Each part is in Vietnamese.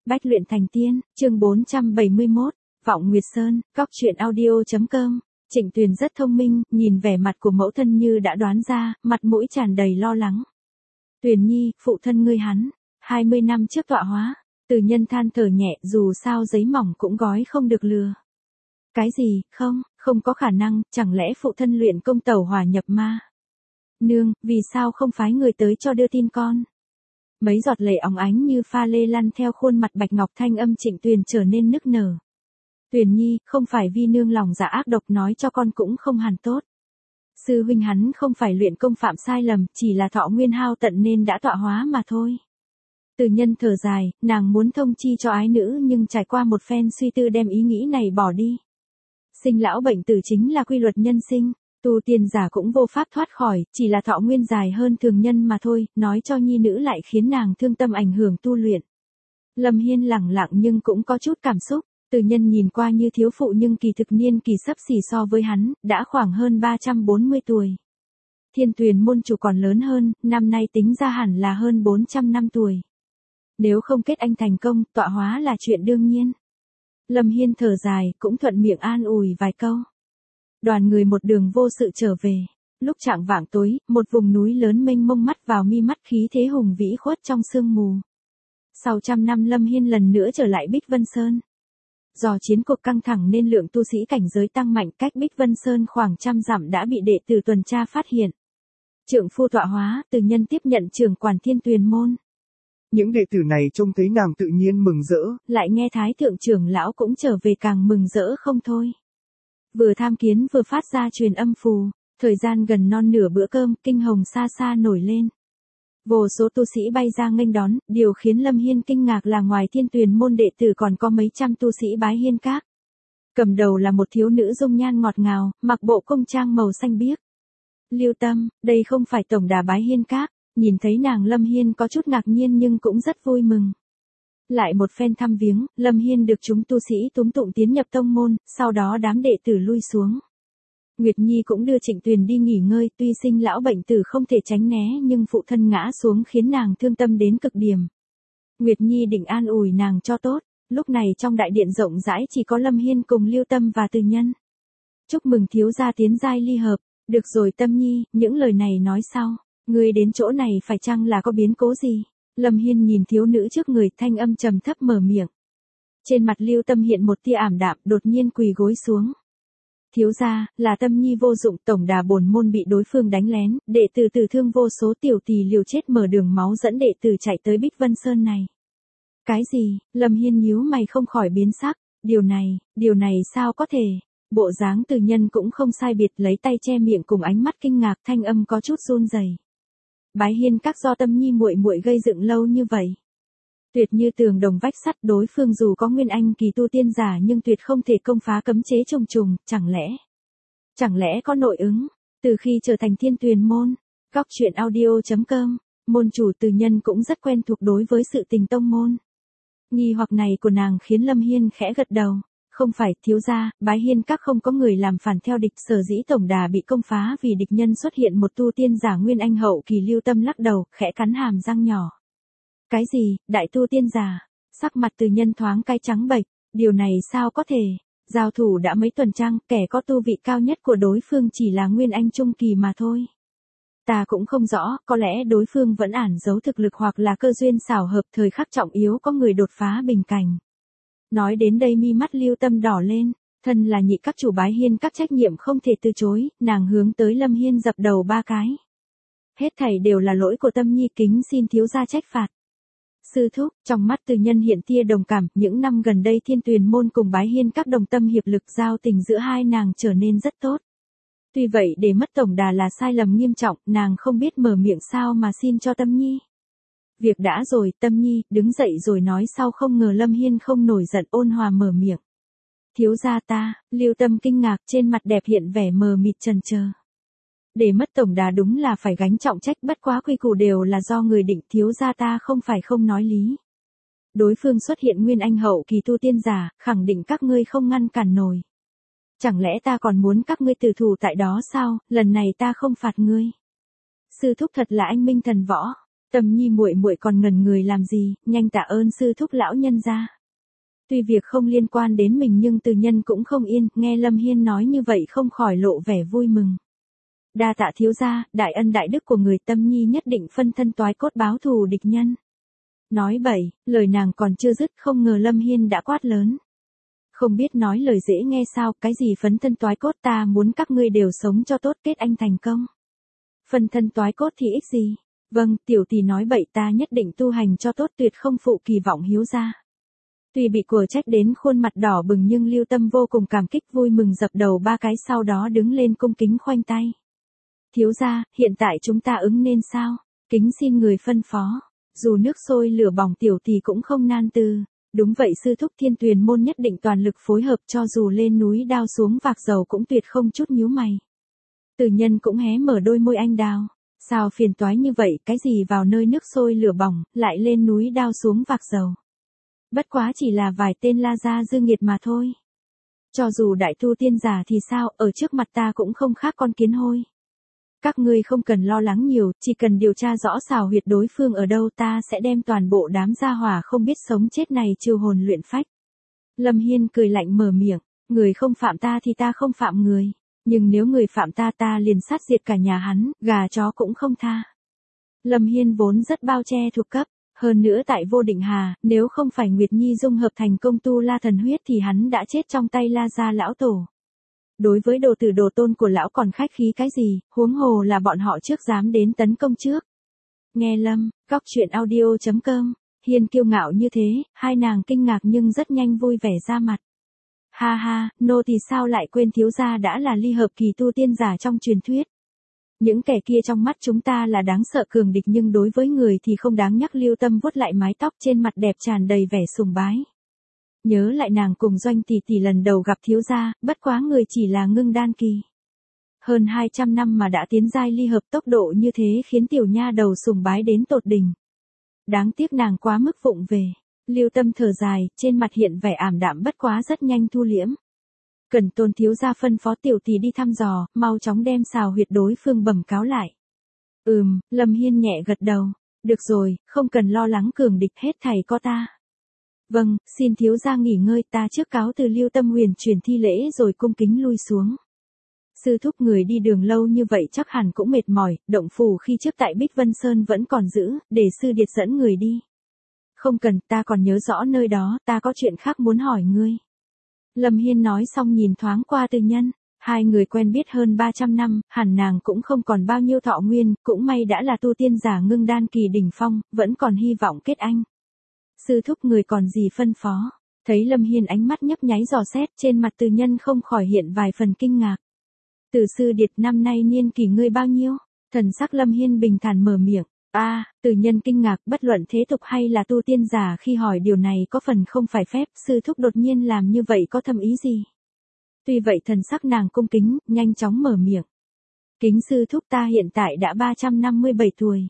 Bách luyện thành tiên, chương 471, Vọng Nguyệt Sơn, Góc truyện audio.com. Trịnh Tuyền rất thông minh, nhìn vẻ mặt của mẫu thân như đã đoán ra, mặt mũi tràn đầy lo lắng. Tuyền Nhi, phụ thân ngươi hắn, 20 năm trước tọa hóa. Từ Nhân than thở nhẹ, dù sao giấy mỏng cũng gói không được lừa. Cái gì, không có khả năng, chẳng lẽ phụ thân luyện công tẩu hỏa nhập ma? Nương, vì sao không phái người tới cho đưa tin con? Mấy giọt lệ óng ánh như pha lê lăn theo khuôn mặt bạch ngọc, thanh âm Trịnh Tuyền trở nên nức nở. Tuyền Nhi, không phải vì nương lòng dạ ác độc nói cho con cũng không hẳn tốt. Sư huynh hắn không phải luyện công phạm sai lầm, chỉ là thọ nguyên hao tận nên đã tọa hóa mà thôi. Từ Nhân thở dài, nàng muốn thông chi cho ái nữ nhưng trải qua một phen suy tư đem ý nghĩ này bỏ đi. Sinh lão bệnh tử chính là quy luật nhân sinh, tu tiên giả cũng vô pháp thoát khỏi, chỉ là thọ nguyên dài hơn thường nhân mà thôi, nói cho nhi nữ lại khiến nàng thương tâm ảnh hưởng tu luyện. Lâm Hiên lẳng lặng nhưng cũng có chút cảm xúc, Từ Nhân nhìn qua như thiếu phụ nhưng kỳ thực niên kỳ sấp xỉ so với hắn, đã khoảng hơn 340 tuổi. Thiên Tuyền môn chủ còn lớn hơn, năm nay tính ra hẳn là hơn 400 năm tuổi. Nếu không kết anh thành công, tọa hóa là chuyện đương nhiên. Lâm Hiên thở dài, cũng thuận miệng an ủi vài câu. Đoàn người một đường vô sự trở về. Lúc chạng vạng tối, một vùng núi lớn mênh mông mắt vào mi mắt, khí thế hùng vĩ khuất trong sương mù. Sau trăm năm Lâm Hiên lần nữa trở lại Bích Vân Sơn. Do chiến cuộc căng thẳng nên lượng tu sĩ cảnh giới tăng mạnh, cách Bích Vân Sơn khoảng 100 dặm đã bị đệ tử tuần tra phát hiện. Trượng phu tọa hóa, Từ Nhân tiếp nhận trưởng quản Thiên Tuyền môn. Những đệ tử này trông thấy nàng tự nhiên mừng rỡ. Lại nghe Thái thượng trưởng lão cũng trở về càng mừng rỡ không thôi. Vừa tham kiến vừa phát ra truyền âm phù, thời gian gần non nửa bữa cơm, kinh hồng xa xa nổi lên. Vô số tu sĩ bay ra nghênh đón, điều khiến Lâm Hiên kinh ngạc là ngoài Thiên Tuyền môn đệ tử còn có mấy trăm tu sĩ bái hiên các. Cầm đầu là một thiếu nữ dung nhan ngọt ngào, mặc bộ cung trang màu xanh biếc. Lưu Tâm, đây không phải tổng đà bái hiên các. Nhìn thấy nàng Lâm Hiên có chút ngạc nhiên nhưng cũng rất vui mừng. Lại một phen thăm viếng, Lâm Hiên được chúng tu sĩ túm tụng tiến nhập tông môn, sau đó đám đệ tử lui xuống. Nguyệt Nhi cũng đưa Trịnh Tuyền đi nghỉ ngơi, tuy sinh lão bệnh tử không thể tránh né nhưng phụ thân ngã xuống khiến nàng thương tâm đến cực điểm. Nguyệt Nhi định an ủi nàng cho tốt, lúc này trong đại điện rộng rãi chỉ có Lâm Hiên cùng Lưu Tâm và Từ Nhân. Chúc mừng thiếu gia tiến giai ly hợp, được rồi Tâm Nhi, những lời này nói sau. Ngươi đến chỗ này phải chăng là có biến cố gì? Lâm Hiên nhìn thiếu nữ trước người, thanh âm trầm thấp mở miệng. Trên mặt Lưu Tâm hiện một tia ảm đạm, đột nhiên quỳ gối xuống. Thiếu gia, là Tâm Nhi vô dụng, tổng đà bổn môn bị đối phương đánh lén, đệ tử tử thương vô số, tiểu tỳ liều chết mở đường máu dẫn đệ tử chạy tới Bích Vân Sơn này. Cái gì? Lâm Hiên nhíu mày không khỏi biến sắc, điều này sao có thể? Bộ dáng Từ Nhân cũng không sai biệt, lấy tay che miệng cùng ánh mắt kinh ngạc, thanh âm có chút run rẩy. Bái hiên các do Tâm Nhi muội muội gây dựng lâu như vậy. Tuyệt như tường đồng vách sắt, đối phương dù có nguyên anh kỳ tu tiên giả nhưng tuyệt không thể công phá cấm chế trùng trùng, chẳng lẽ có nội ứng, từ khi trở thành Thiên Tuyền môn. Góc truyện audio.com, môn chủ Từ Nhân cũng rất quen thuộc đối với sự tình tông môn. Nghi hoặc này của nàng khiến Lâm Hiên khẽ gật đầu. Không phải, thiếu gia, bái hiên các không có người làm phản theo địch, sở dĩ tổng đà bị công phá vì địch nhân xuất hiện một tu tiên giả nguyên anh hậu kỳ. Lưu Tâm lắc đầu, khẽ cắn hàm răng nhỏ. Cái gì, đại tu tiên giả? Sắc mặt Từ Nhân thoáng cái trắng bệch, điều này sao có thể? Giao thủ đã mấy tuần trăng, kẻ có tu vị cao nhất của đối phương chỉ là nguyên anh trung kỳ mà thôi. Ta cũng không rõ, có lẽ đối phương vẫn ẩn giấu thực lực hoặc là cơ duyên xảo hợp, thời khắc trọng yếu có người đột phá bình cảnh. Nói đến đây mi mắt Lưu Tâm đỏ lên, thân là nhị các chủ bái hiên các trách nhiệm không thể từ chối, nàng hướng tới Lâm Hiên dập đầu 3 cái. Hết thảy đều là lỗi của Tâm Nhi, kính xin thiếu gia trách phạt. Sư thúc, trong mắt Từ Nhân hiện tia đồng cảm, những năm gần đây Thiên Tuyền môn cùng bái hiên các đồng tâm hiệp lực, giao tình giữa hai nàng trở nên rất tốt. Tuy vậy để mất tổng đà là sai lầm nghiêm trọng, nàng không biết mở miệng sao mà xin cho Tâm Nhi. Việc đã rồi, Tâm Nhi, đứng dậy rồi nói sau. Không ngờ Lâm Hiên không nổi giận, ôn hòa mở miệng. Thiếu gia ta, Lưu Tâm kinh ngạc, trên mặt đẹp hiện vẻ mờ mịt chần chờ. Để mất tổng đà đúng là phải gánh trọng trách, bất quá quy củ đều là do người định, thiếu gia ta không phải không nói lý. Đối phương xuất hiện nguyên anh hậu kỳ tu tiên giả, khẳng định các ngươi không ngăn cản nổi. Chẳng lẽ ta còn muốn các ngươi tử thủ tại đó sao? Lần này ta không phạt ngươi. Sư thúc thật là anh minh thần võ. Tâm Nhi muội muội còn ngẩn người làm gì, nhanh tạ ơn sư thúc lão nhân gia. Tuy việc không liên quan đến mình nhưng Từ Nhân cũng không yên, nghe Lâm Hiên nói như vậy không khỏi lộ vẻ vui mừng. Đa tạ thiếu gia, đại ân đại đức của người, Tâm Nhi nhất định phân thân toái cốt báo thù địch nhân. Nói bậy, lời nàng còn chưa dứt không ngờ Lâm Hiên đã quát lớn. Không biết nói lời dễ nghe sao, cái gì phấn thân toái cốt, ta muốn các ngươi đều sống cho tốt, kết anh thành công. Phân thân toái cốt thì ích gì? Vâng, tiểu tỷ nói bậy, ta nhất định tu hành cho tốt, tuyệt không phụ kỳ vọng hiếu gia. Tuy bị của trách đến khuôn mặt đỏ bừng nhưng Lưu Tâm vô cùng cảm kích, vui mừng dập đầu 3 cái, sau đó đứng lên cung kính khoanh tay. Thiếu gia, hiện tại chúng ta ứng nên sao? Kính xin người phân phó. Dù nước sôi lửa bỏng tiểu tỷ cũng không nan từ. Đúng vậy sư thúc, Thiên Tuyền môn nhất định toàn lực phối hợp, cho dù lên núi đao xuống vạc dầu cũng tuyệt không chút nhíu mày. Từ Nhân cũng hé mở đôi môi anh đào. Sao phiền toái như vậy, cái gì vào nơi nước sôi lửa bỏng, lại lên núi đao xuống vạc dầu. Bất quá chỉ là vài tên la gia dư nghiệt mà thôi. Cho dù đại tu tiên giả thì sao, ở trước mặt ta cũng không khác con kiến hôi. Các ngươi không cần lo lắng nhiều, chỉ cần điều tra rõ xào huyệt đối phương ở đâu, ta sẽ đem toàn bộ đám gia hỏa không biết sống chết này chiêu hồn luyện phách. Lâm Hiên cười lạnh mở miệng, người không phạm ta thì ta không phạm người. Nhưng nếu người phạm ta, ta liền sát diệt cả nhà hắn, gà chó cũng không tha. Lâm Hiên vốn rất bao che thuộc cấp. Hơn nữa tại Vô Định Hà, nếu không phải Nguyệt Nhi dung hợp thành công tu la thần huyết thì hắn đã chết trong tay La gia lão tổ. Đối với đồ tử đồ tôn của lão còn khách khí cái gì, huống hồ là bọn họ trước dám đến tấn công trước. Nghe Lâm, Cóc Truyện Audio.com, Hiên kiêu ngạo như thế, hai nàng kinh ngạc nhưng rất nhanh vui vẻ ra mặt. Ha ha, nô thì sao lại quên thiếu gia đã là ly hợp kỳ tu tiên giả trong truyền thuyết. Những kẻ kia trong mắt chúng ta là đáng sợ cường địch nhưng đối với người thì không đáng nhắc. Lưu Tâm vuốt lại mái tóc trên mặt đẹp tràn đầy vẻ sùng bái. Nhớ lại nàng cùng Doanh tỷ tỷ lần đầu gặp thiếu gia, bất quá người chỉ là ngưng đan kỳ. Hơn 200 năm mà đã tiến giai ly hợp, tốc độ như thế khiến tiểu nha đầu sùng bái đến tột đỉnh. Đáng tiếc nàng quá mức vụng về. Lưu Tâm thở dài, trên mặt hiện vẻ ảm đạm, bất quá rất nhanh thu liễm. Cần Tôn thiếu gia phân phó tiểu tỷ đi thăm dò, mau chóng đem xào huyệt đối phương bẩm cáo lại. Lâm Hiên nhẹ gật đầu. Được rồi, không cần lo lắng cường địch, hết thảy có ta. Vâng, xin thiếu gia nghỉ ngơi, ta trước cáo từ. Lưu Tâm huyền chuyển thi lễ rồi cung kính lui xuống. Sư thúc, người đi đường lâu như vậy chắc hẳn cũng mệt mỏi, động phủ khi trước tại Bích Vân Sơn vẫn còn giữ, để sư điệt dẫn người đi. Không cần, ta còn nhớ rõ nơi đó, ta có chuyện khác muốn hỏi ngươi. Lâm Hiên nói xong nhìn thoáng qua Từ Nhân, hai người quen biết hơn 300 năm, hẳn nàng cũng không còn bao nhiêu thọ nguyên, cũng may đã là tu tiên giả ngưng đan kỳ đỉnh phong, vẫn còn hy vọng kết anh. Sư thúc, người còn gì phân phó? Thấy Lâm Hiên ánh mắt nhấp nháy dò xét, trên mặt Từ Nhân không khỏi hiện vài phần kinh ngạc. Từ sư điệt, năm nay niên kỷ ngươi bao nhiêu? Thần sắc Lâm Hiên bình thản mở miệng. Từ Nhân kinh ngạc, bất luận thế tục hay là tu tiên giả khi hỏi điều này có phần không phải phép, sư thúc đột nhiên làm như vậy có thâm ý gì? Tuy vậy thần sắc nàng cung kính, nhanh chóng mở miệng. Kính sư thúc, ta hiện tại đã 357 tuổi.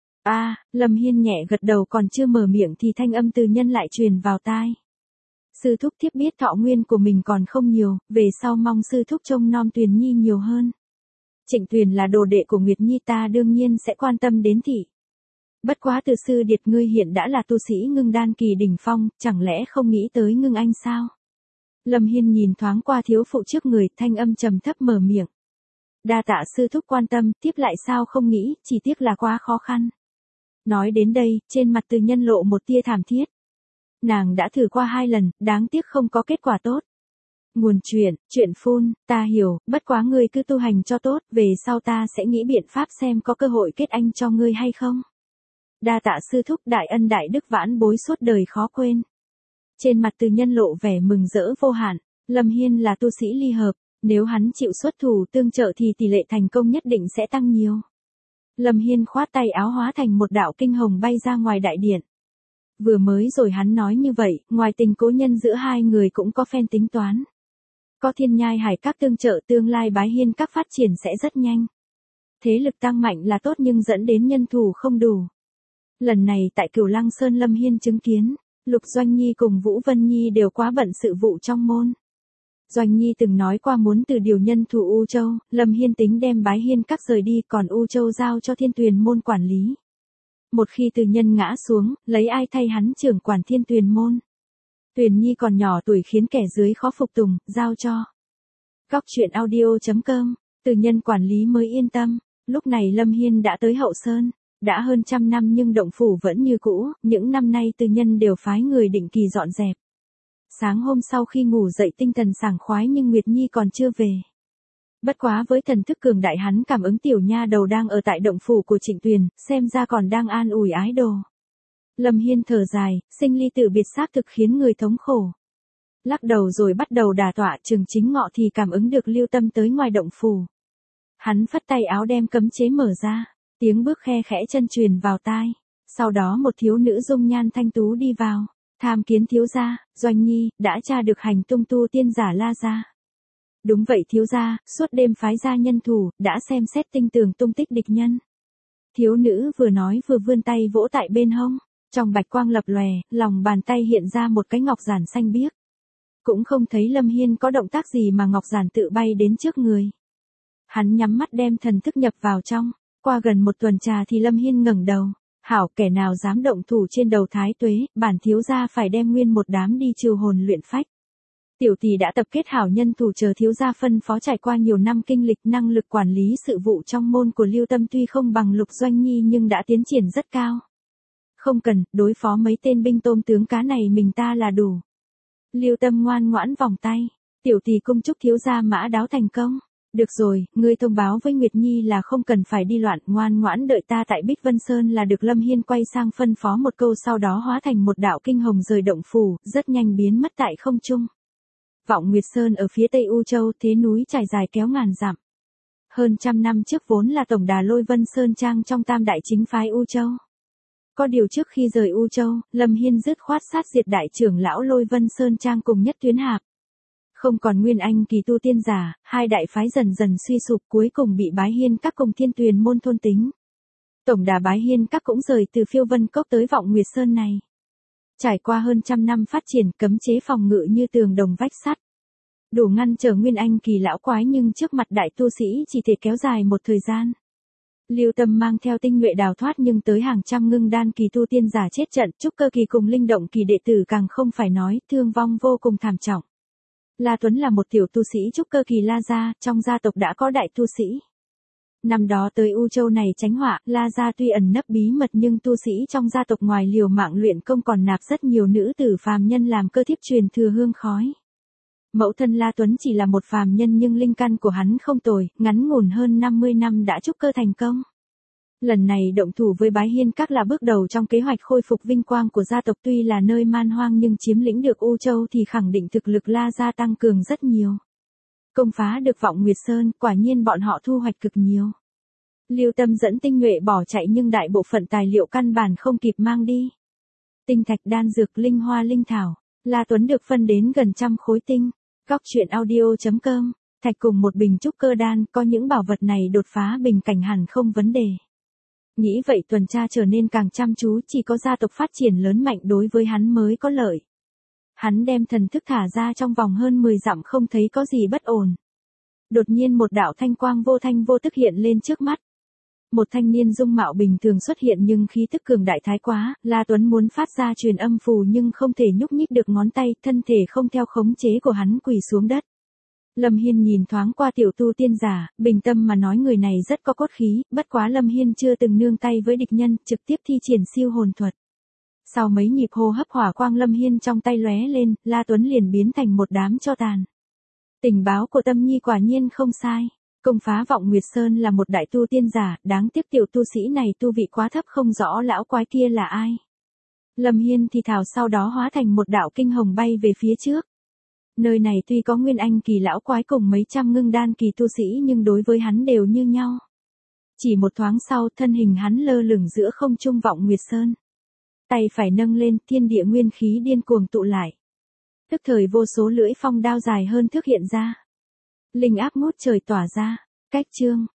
Lâm Hiên nhẹ gật đầu, còn chưa mở miệng thì thanh âm Từ Nhân lại truyền vào tai. Sư thúc thiếp biết thọ nguyên của mình còn không nhiều, về sau mong sư thúc trông nom Tuyền Nhi nhiều hơn. Trịnh Tuyền là đồ đệ của Nguyệt Nhi, ta đương nhiên sẽ quan tâm đến thị. Bất quá Từ sư điệt, ngươi hiện đã là tu sĩ ngưng đan kỳ đỉnh phong, chẳng lẽ không nghĩ tới ngưng anh sao? Lâm Hiên nhìn thoáng qua thiếu phụ trước người, thanh âm trầm thấp mở miệng. Đa tạ sư thúc quan tâm, tiếp lại sao không nghĩ, chỉ tiếc là quá khó khăn. Nói đến đây, trên mặt Từ Nhân lộ một tia thảm thiết. Nàng đã thử qua 2 lần, đáng tiếc không có kết quả tốt. Nguồn chuyện phun, ta hiểu, bất quá ngươi cứ tu hành cho tốt, về sau ta sẽ nghĩ biện pháp xem có cơ hội kết anh cho ngươi hay không. Đa tạ sư thúc, đại ân đại đức vãn bối suốt đời khó quên. Trên mặt Từ Nhân lộ vẻ mừng rỡ vô hạn. Lâm Hiên là tu sĩ ly hợp, nếu hắn chịu xuất thủ tương trợ thì tỷ lệ thành công nhất định sẽ tăng nhiều. Lâm Hiên khoát tay áo hóa thành một đạo kinh hồng bay ra ngoài đại điện. Vừa mới rồi hắn nói như vậy, ngoài tình cố nhân giữa hai người cũng có phen tính toán. Có Thiên Nhai Hải các tương trợ, tương lai Bái Hiên các phát triển sẽ rất nhanh. Thế lực tăng mạnh là tốt nhưng dẫn đến nhân thủ không đủ. Lần này tại Cửu Lăng Sơn Lâm Hiên chứng kiến, Lục Doanh Nhi cùng Vũ Vân Nhi đều quá bận sự vụ trong môn. Doanh Nhi từng nói qua muốn từ điều nhân thủ U Châu, Lâm Hiên tính đem Bái Hiên các rời đi, còn U Châu giao cho Thiên Tuyền môn quản lý. Một khi từ nhân ngã xuống, lấy ai thay hắn trưởng quản Thiên Tuyền môn. Tuyền Nhi còn nhỏ tuổi khiến kẻ dưới khó phục tùng, giao cho. Góc truyện audio.com, từ nhân quản lý mới yên tâm. Lúc này Lâm Hiên đã tới Hậu Sơn. Đã hơn 100 năm nhưng động phủ vẫn như cũ, những năm nay từ nhân đều phái người định kỳ dọn dẹp. Sáng hôm sau khi ngủ dậy tinh thần sảng khoái nhưng Nguyệt Nhi còn chưa về. Bất quá với thần thức cường đại hắn cảm ứng tiểu nha đầu đang ở tại động phủ của Trịnh Tuyền, xem ra còn đang an ủi ái đồ. Lâm Hiên thở dài, sinh ly tử biệt xác thực khiến người thống khổ. Lắc đầu rồi bắt đầu đả tọa, Chừng Chính Ngọ thì cảm ứng được Lưu Tâm tới ngoài động phủ. Hắn phất tay áo đem cấm chế mở ra, tiếng bước khe khẽ chân truyền vào tai. Sau đó một thiếu nữ dung nhan thanh tú đi vào, tham kiến thiếu gia, Doanh Nhi, đã tra được hành tung tu tiên giả La Gia. Đúng vậy thiếu gia, suốt đêm phái ra nhân thủ, đã xem xét tinh tường tung tích địch nhân. Thiếu nữ vừa nói vừa vươn tay vỗ tại bên hông, trong bạch quang lập lòe, lòng bàn tay hiện ra một cái ngọc giản xanh biếc. Cũng không thấy Lâm Hiên có động tác gì mà ngọc giản tự bay đến trước người. Hắn nhắm mắt đem thần thức nhập vào trong, qua gần một tuần trà thì Lâm Hiên ngẩng đầu, hảo kẻ nào dám động thủ trên đầu Thái Tuế, bản thiếu gia phải đem nguyên một đám đi trừ hồn luyện phách. Tiểu tỷ đã tập kết hảo nhân thủ chờ thiếu gia phân phó, trải qua nhiều năm kinh lịch, năng lực quản lý sự vụ trong môn của Lưu Tâm tuy không bằng Lục Doanh Nhi nhưng đã tiến triển rất cao. Không cần, đối phó mấy tên binh tôm tướng cá này mình ta là đủ. Lưu Tâm ngoan ngoãn vòng tay, tiểu tỷ cung chúc thiếu gia mã đáo thành công. Được rồi, ngươi thông báo với Nguyệt Nhi là không cần phải đi loạn, ngoan ngoãn đợi ta tại Bích Vân Sơn là được. Lâm Hiên quay sang phân phó một câu, sau đó hóa thành một đạo kinh hồng rời động phủ, rất nhanh biến mất tại không trung. Vọng Nguyệt Sơn ở phía tây U Châu, thế núi trải dài kéo ngàn dặm. Hơn 100 năm trước vốn là tổng đà Lôi Vân Sơn Trang trong tam đại chính phái U Châu. Có điều trước khi rời U Châu, Lâm Hiên dứt khoát sát diệt đại trưởng lão Lôi Vân Sơn Trang cùng Nhất Tuyến Hạp. Không còn nguyên anh kỳ tu tiên giả, hai đại phái dần dần suy sụp, cuối cùng bị Bái Hiên Các cùng Thiên Tuyền môn thôn tính. Tổng đà Bái Hiên Các cũng rời từ Phiêu Vân Cốc tới Vọng Nguyệt Sơn này. Trải qua hơn 100 năm phát triển, cấm chế phòng ngự như tường đồng vách sắt, đủ ngăn trở nguyên anh kỳ lão quái, nhưng trước mặt đại tu sĩ chỉ thể kéo dài một thời gian. Lưu Tâm mang theo tinh nhuệ đào thoát, nhưng tới hàng trăm ngưng đan kỳ tu tiên giả chết trận, trúc cơ kỳ cùng linh động kỳ đệ tử càng không phải nói, thương vong vô cùng thảm trọng. La Tuấn là một tiểu tu sĩ trúc cơ kỳ La Gia, trong gia tộc đã có đại tu sĩ. Năm đó tới U Châu này tránh họa, La Gia tuy ẩn nấp bí mật nhưng tu sĩ trong gia tộc ngoài liều mạng luyện công còn nạp rất nhiều nữ tử phàm nhân làm cơ thiếp truyền thừa hương khói. Mẫu thân La Tuấn chỉ là một phàm nhân nhưng linh căn của hắn không tồi, ngắn ngủn hơn 50 năm đã trúc cơ thành công. Lần này động thủ với Bái Hiên Các là bước đầu trong kế hoạch khôi phục vinh quang của gia tộc, tuy là nơi man hoang nhưng chiếm lĩnh được U Châu thì khẳng định thực lực La Gia tăng cường rất nhiều. Công phá được Vọng Nguyệt Sơn, quả nhiên bọn họ thu hoạch cực nhiều. Lưu Tâm dẫn tinh nhuệ bỏ chạy nhưng đại bộ phận tài liệu căn bản không kịp mang đi. Tinh thạch, đan dược, linh hoa, linh thảo, La Tuấn được phân đến gần 100 khối tinh. Góc truyện audio.com, thạch cùng một bình trúc cơ đan, có những bảo vật này đột phá bình cảnh hẳn không vấn đề. Nghĩ vậy tuần tra trở nên càng chăm chú, chỉ có gia tộc phát triển lớn mạnh đối với hắn mới có lợi. Hắn đem thần thức thả ra trong vòng hơn 10 dặm không thấy có gì bất ổn. Đột nhiên một đạo thanh quang vô thanh vô tức hiện lên trước mắt. Một thanh niên dung mạo bình thường xuất hiện nhưng khí tức cường đại thái quá, La Tuấn muốn phát ra truyền âm phù nhưng không thể nhúc nhích được ngón tay, thân thể không theo khống chế của hắn quỳ xuống đất. Lâm Hiên nhìn thoáng qua tiểu tu tiên giả, bình tâm mà nói người này rất có cốt khí, bất quá Lâm Hiên chưa từng nương tay với địch nhân, trực tiếp thi triển siêu hồn thuật. Sau mấy nhịp hô hấp hỏa quang Lâm Hiên trong tay lóe lên, La Tuấn liền biến thành một đám tro tàn. Tình báo của Tâm Nhi quả nhiên không sai. Công phá Vọng Nguyệt Sơn là một đại tu tiên giả, đáng tiếc tiểu tu sĩ này tu vị quá thấp, không rõ lão quái kia là ai. Lâm Hiên thì thào, sau đó hóa thành một đạo kinh hồng bay về phía trước. Nơi này tuy có nguyên anh kỳ lão quái cùng mấy trăm ngưng đan kỳ tu sĩ nhưng đối với hắn đều như nhau. Chỉ một thoáng sau, thân hình hắn lơ lửng giữa không trung Vọng Nguyệt Sơn. Tay phải nâng lên, thiên địa nguyên khí điên cuồng tụ lại. Tức thời vô số lưỡi phong đao dài hơn thước hiện ra. Linh áp ngút trời tỏa ra. Cách chương